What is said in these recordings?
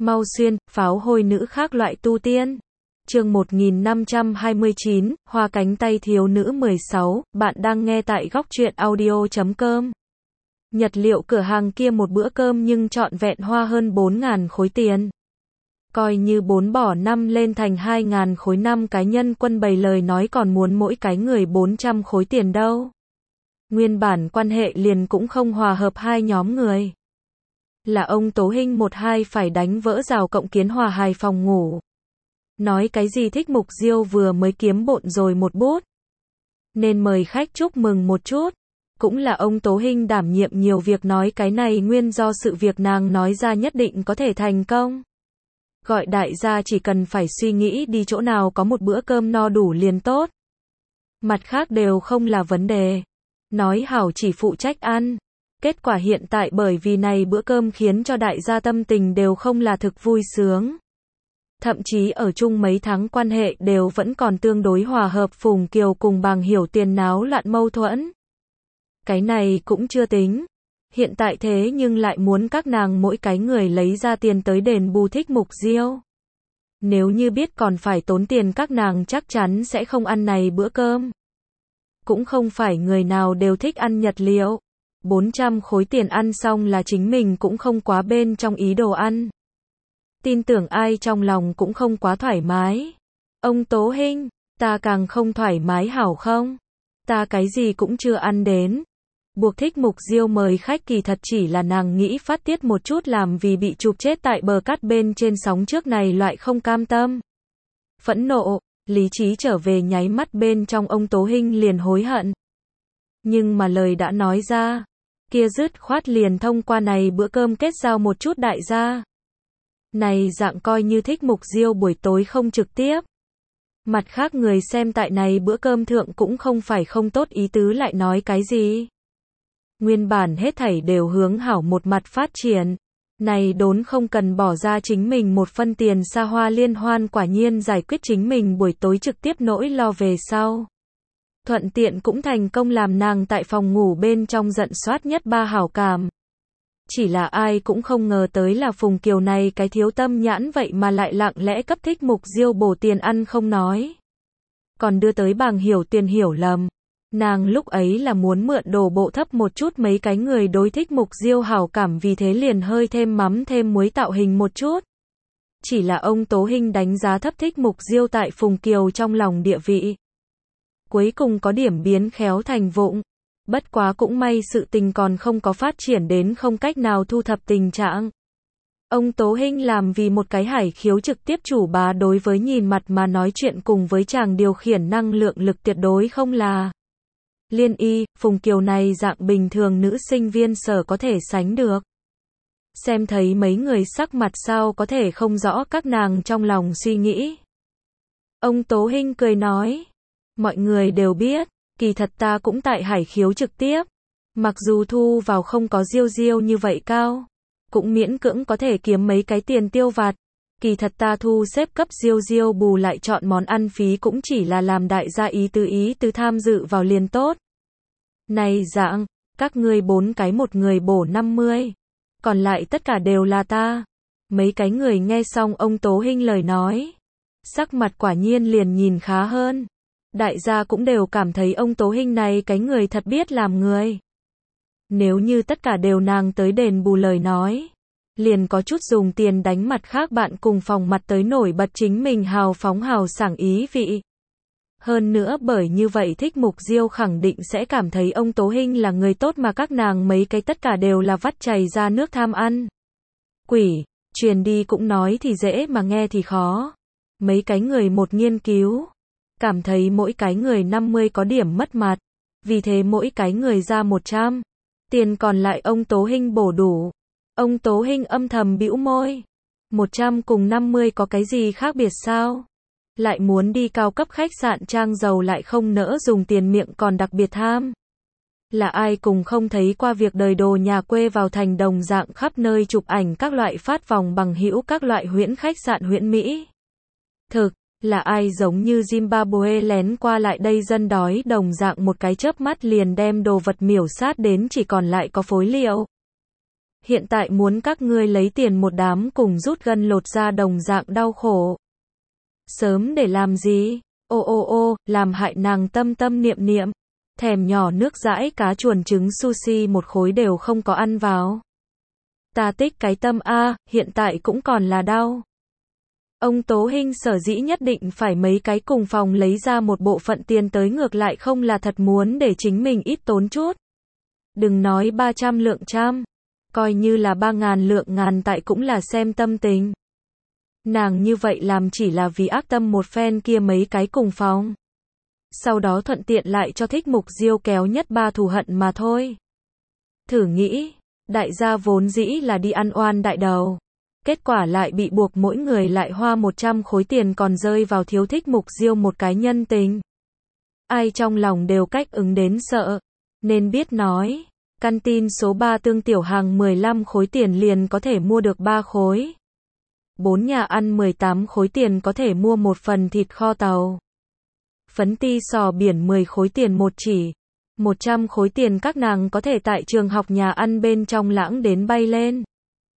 Mau xuyên, pháo hôi nữ khác loại tu tiên. Chương 1529, Hoa cánh tay thiếu nữ 16, bạn đang nghe tại góc truyện audio.com. Nhật liệu cửa hàng kia một bữa cơm nhưng trọn vẹn hoa hơn 4.000 khối tiền. Coi như 4 bỏ 5 lên thành 2.000 khối, 5 cá nhân quân bày lời nói còn muốn mỗi cái người 400 khối tiền đâu. Nguyên bản quan hệ liền cũng không hòa hợp hai nhóm người. Là ông Tố Hinh một hai phải đánh vỡ rào cộng kiến hòa hài phòng ngủ. Nói cái gì thích Mục Diêu vừa mới kiếm bộn rồi một bút. Nên mời khách chúc mừng một chút. Cũng là ông Tố Hinh đảm nhiệm nhiều việc, nói cái này nguyên do sự việc nàng nói ra nhất định có thể thành công. Gọi đại gia chỉ cần phải suy nghĩ đi chỗ nào có một bữa cơm no đủ liền tốt. Mặt khác đều không là vấn đề. Nói hảo chỉ phụ trách ăn. Kết quả hiện tại bởi vì này bữa cơm khiến cho đại gia tâm tình đều không là thực vui sướng. Thậm chí ở chung mấy tháng quan hệ đều vẫn còn tương đối hòa hợp. Phùng Kiều cùng Bàng Hiểu Tiền náo loạn mâu thuẫn. Cái này cũng chưa tính. Hiện tại thế nhưng lại muốn các nàng mỗi cái người lấy ra tiền tới đền bù thích Mục Diêu. Nếu như biết còn phải tốn tiền các nàng chắc chắn sẽ không ăn này bữa cơm. Cũng không phải người nào đều thích ăn nhật liệu. 400 khối tiền ăn xong là chính mình cũng không quá bên trong ý đồ ăn. Tin tưởng ai trong lòng cũng không quá thoải mái. Ông Tố Hinh, ta càng không thoải mái hảo không? Ta cái gì cũng chưa ăn đến. Buộc thích Mục Diêu mời khách kỳ thật chỉ là nàng nghĩ phát tiết một chút, làm vì bị chụp chết tại bờ cát bên trên sóng trước này loại không cam tâm. Phẫn nộ, lý trí trở về nháy mắt bên trong ông Tố Hinh liền hối hận. Nhưng mà lời đã nói ra, kia dứt khoát liền thông qua này bữa cơm kết giao một chút đại gia. Này dạng coi như thích Mục Diêu buổi tối không trực tiếp. Mặt khác người xem tại này bữa cơm thượng cũng không phải không tốt ý tứ lại nói cái gì. Nguyên bản hết thảy đều hướng hảo một mặt phát triển. Này đốn không cần bỏ ra chính mình một phân tiền xa hoa liên hoan, quả nhiên giải quyết chính mình buổi tối trực tiếp nỗi lo về sau. Thuận tiện cũng thành công làm nàng tại phòng ngủ bên trong giận soát nhất ba hảo cảm. Chỉ là ai cũng không ngờ tới là Phùng Kiều này cái thiếu tâm nhãn vậy mà lại lặng lẽ cấp thích Mục Diêu bổ tiền ăn không nói. Còn đưa tới Bàng Hiểu Tiền hiểu lầm. Nàng lúc ấy là muốn mượn đồ bộ thấp một chút mấy cái người đối thích Mục Diêu hảo cảm, vì thế liền hơi thêm mắm thêm muối tạo hình một chút. Chỉ là ông Tố Hinh đánh giá thấp thích Mục Diêu tại Phùng Kiều trong lòng địa vị. Cuối cùng có điểm biến khéo thành vụng. Bất quá cũng may sự tình còn không có phát triển đến không cách nào thu thập tình trạng. Ông Tố Hinh làm vì một cái hải khiếu trực tiếp chủ bá, đối với nhìn mặt mà nói chuyện cùng với chàng điều khiển năng lượng lực tuyệt đối không là Liên Y. Phùng Kiều này dạng bình thường nữ sinh viên sở có thể sánh được. Xem thấy mấy người sắc mặt sao có thể không rõ các nàng trong lòng suy nghĩ. Ông Tố Hinh cười nói, mọi người đều biết, kỳ thật ta cũng tại hải khiếu trực tiếp. Mặc dù thu vào không có Diêu Diêu như vậy cao, cũng miễn cưỡng có thể kiếm mấy cái tiền tiêu vặt. Kỳ thật ta thu xếp cấp Diêu Diêu bù lại chọn món ăn phí cũng chỉ là làm đại gia ý tứ tham dự vào liền tốt. Này dạng, các ngươi 4 cái một người bổ 50. Còn lại tất cả đều là ta. Mấy cái người nghe xong ông Tố Hinh lời nói, sắc mặt quả nhiên liền nhìn khá hơn. Đại gia cũng đều cảm thấy ông Tố Hinh này cái người thật biết làm người. Nếu như tất cả đều nàng tới đền bù lời nói, liền có chút dùng tiền đánh mặt khác bạn cùng phòng mặt tới nổi bật chính mình hào phóng hào sảng ý vị. Hơn nữa bởi như vậy thích Mục Diêu khẳng định sẽ cảm thấy ông Tố Hinh là người tốt, mà các nàng mấy cái tất cả đều là vắt chảy ra nước tham ăn. Quỷ, truyền đi cũng nói thì dễ mà nghe thì khó. Mấy cái người một nghiên cứu, cảm thấy mỗi cái người 50 có điểm mất mặt. Vì thế mỗi cái người ra 100. Tiền còn lại ông Tố Hinh bổ đủ. Ông Tố Hinh âm thầm bĩu môi. 100 cùng 50 có cái gì khác biệt sao? Lại muốn đi cao cấp khách sạn trang giàu lại không nỡ dùng tiền miệng còn đặc biệt tham. Là ai cùng không thấy qua việc đời đồ nhà quê vào thành đồng dạng khắp nơi chụp ảnh các loại phát vòng bằng hữu các loại huyễn khách sạn huyễn Mỹ. Thực, là ai giống như Zimbabwe lén qua lại đây dân đói đồng dạng một cái chớp mắt liền đem đồ vật miểu sát đến chỉ còn lại có phối liệu. hiện tại muốn các ngươi lấy tiền một đám cùng rút gân lột da đồng dạng đau khổ. Sớm để làm gì? Ô, làm hại nàng tâm tâm niệm niệm. Thèm nhỏ nước dãi cá chuồn trứng sushi một khối đều không có ăn vào. Ta tích cái tâm a, hiện tại cũng còn là đau. Ông Tố Hinh sở dĩ nhất định phải mấy cái cùng phòng lấy ra một bộ phận tiền tới ngược lại không là thật muốn để chính mình ít tốn chút. Đừng nói 300 lượng trăm, coi như là 3.000 lượng ngàn tại cũng là xem tâm tình. Nàng như vậy làm chỉ là vì ác tâm một phen kia mấy cái cùng phòng. Sau đó thuận tiện lại cho Thích Mục Diêu kéo nhất ba thù hận mà thôi. Thử nghĩ, đại gia vốn dĩ là đi ăn oan đại đầu. Kết quả lại bị buộc mỗi người lại hoa 100 khối tiền còn rơi vào thiếu Thích Mục Diêu một cái nhân tình. Ai trong lòng đều cách ứng đến sợ. Nên biết nói, căn tin số 3 tương tiểu hàng 15 khối tiền liền có thể mua được 3 khối. 4 nhà ăn 18 khối tiền có thể mua một phần thịt kho tàu. Phấn ti sò biển 10 khối tiền một chỉ. 100 khối tiền các nàng có thể tại trường học nhà ăn bên trong lãng đến bay lên.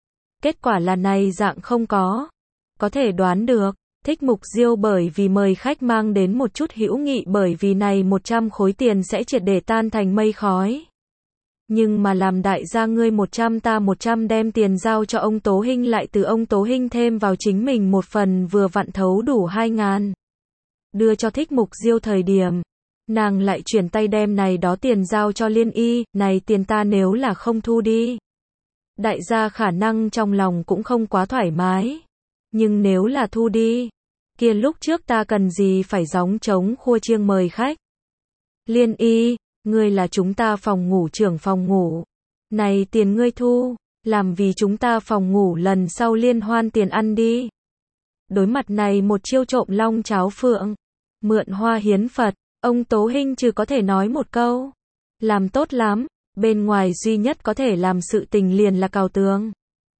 Kết quả là này dạng không có. Có thể đoán được, Thích Mục Diêu bởi vì mời khách mang đến một chút hữu nghị bởi vì này 100 khối tiền sẽ triệt để tan thành mây khói. Nhưng mà làm đại gia ngươi 100 ta 100 đem tiền giao cho ông Tố Hinh lại từ ông Tố Hinh thêm vào chính mình một phần vừa vặn thấu đủ 2.000. Đưa cho Thích Mục Diêu thời điểm, nàng lại chuyển tay đem này đó tiền giao cho Liên Y, này tiền ta nếu là không thu đi. Đại gia khả năng trong lòng cũng không quá thoải mái. Nhưng nếu là thu đi, kia lúc trước ta cần gì phải gióng trống khua chiêng mời khách. Liên Y, ngươi là chúng ta phòng ngủ trưởng phòng ngủ. Này tiền ngươi thu, làm vì chúng ta phòng ngủ lần sau liên hoan tiền ăn đi. Đối mặt này một chiêu trộm long cháo phượng, mượn hoa hiến Phật, ông Tố Hinh trừ có thể nói một câu. Làm tốt lắm, bên ngoài duy nhất có thể làm sự tình liền là cào tường.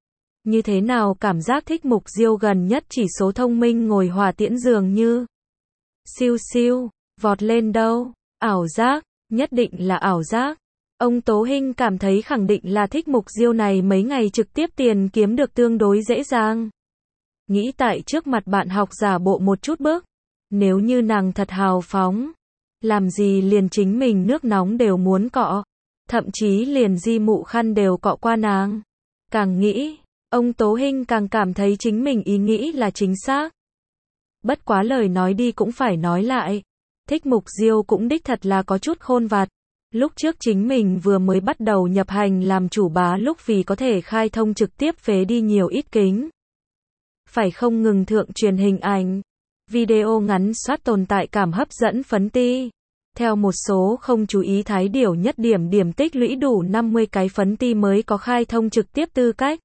Như thế nào cảm giác Thích Mục Diêu gần nhất chỉ số thông minh ngồi hỏa tiễn dường như. Siêu siêu, vọt lên đâu, ảo giác, nhất định là ảo giác. Ông Tố Hinh cảm thấy khẳng định là Thích Mục Diêu này mấy ngày trực tiếp tiền kiếm được tương đối dễ dàng. Nghĩ tại trước mặt bạn học giả bộ một chút bước. Nếu như nàng thật hào phóng, làm gì liền chính mình nước nóng đều muốn cọ, thậm chí liền di mụ khăn đều cọ qua nàng. Càng nghĩ, ông Tố Hinh càng cảm thấy chính mình ý nghĩ là chính xác. Bất quá lời nói đi cũng phải nói lại, Thích Mục Diêu cũng đích thật là có chút khôn vặt. Lúc trước chính mình vừa mới bắt đầu nhập hành làm chủ bá lúc vì có thể khai thông trực tiếp phế đi nhiều ít kính. Phải không ngừng thượng truyền hình ảnh, video ngắn soát tồn tại cảm hấp dẫn phấn ti. Theo một số không chú ý thái điểu nhất điểm tích lũy đủ 50 cái phấn ti mới có khai thông trực tiếp tư cách.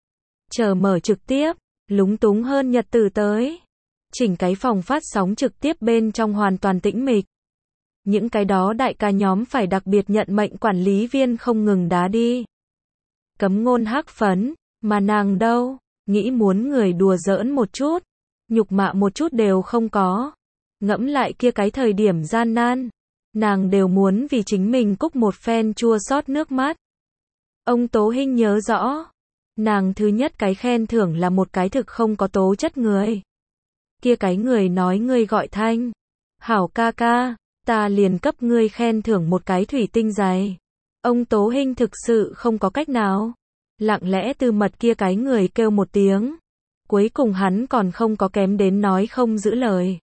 Chờ mở trực tiếp, lúng túng hơn nhật từ tới. Chỉnh cái phòng phát sóng trực tiếp bên trong hoàn toàn tĩnh mịch. Những cái đó đại ca nhóm phải đặc biệt nhận mệnh quản lý viên không ngừng đá đi. Cấm ngôn hắc phấn, mà nàng đâu, nghĩ muốn người đùa giỡn một chút, nhục mạ một chút đều không có. Ngẫm lại kia cái thời điểm gian nan, nàng đều muốn vì chính mình cúc một phen chua xót nước mắt. Ông Tố Hinh nhớ rõ, nàng thứ nhất cái khen thưởng là một cái thực không có tố chất người. Kia cái người nói ngươi gọi Thanh, hảo ca ca, ta liền cấp ngươi khen thưởng một cái thủy tinh giày. Ông Tố Hinh thực sự không có cách nào. Lặng lẽ từ mật kia cái người kêu một tiếng. Cuối cùng hắn còn không có kém đến nói không giữ lời.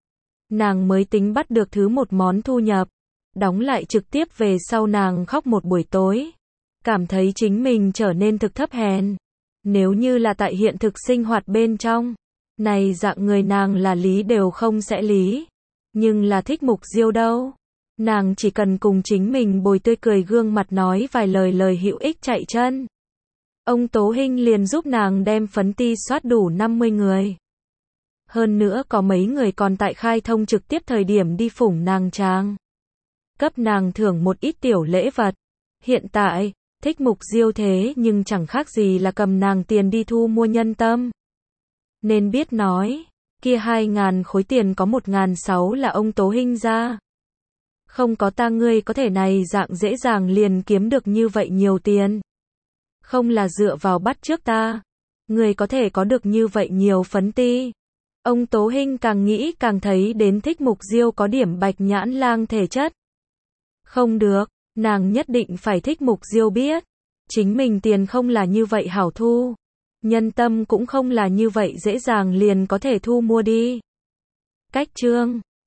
Nàng mới tính bắt được thứ một món thu nhập. Đóng lại trực tiếp về sau nàng khóc một buổi tối. Cảm thấy chính mình trở nên thực thấp hèn. Nếu như là tại hiện thực sinh hoạt bên trong, này dạng người nàng là lý đều không sẽ lý. Nhưng là Thích Mục Diêu đâu. Nàng chỉ cần cùng chính mình bồi tươi cười gương mặt nói vài lời hữu ích chạy chân. Ông Tố Hinh liền giúp nàng đem phấn ti soát đủ 50 người. Hơn nữa có mấy người còn tại khai thông trực tiếp thời điểm đi phủng nàng trang. Cấp nàng thưởng một ít tiểu lễ vật. Hiện tại, Thích Mục Diêu thế nhưng chẳng khác gì là cầm nàng tiền đi thu mua nhân tâm. Nên biết nói, kia 2.000 khối tiền có 1.600 là ông Tố Hinh ra. Không có ta ngươi có thể này dạng dễ dàng liền kiếm được như vậy nhiều tiền. Không là dựa vào bắt chước ta. Người có thể có được như vậy nhiều phấn ti. Ông Tố Hinh càng nghĩ càng thấy đến Thích Mục Diêu có điểm bạch nhãn lang thể chất. Không được, nàng nhất định phải Thích Mục Diêu biết. Chính mình tiền không là như vậy hảo thu. Nhân tâm cũng không là như vậy dễ dàng liền có thể thu mua đi. Cách chương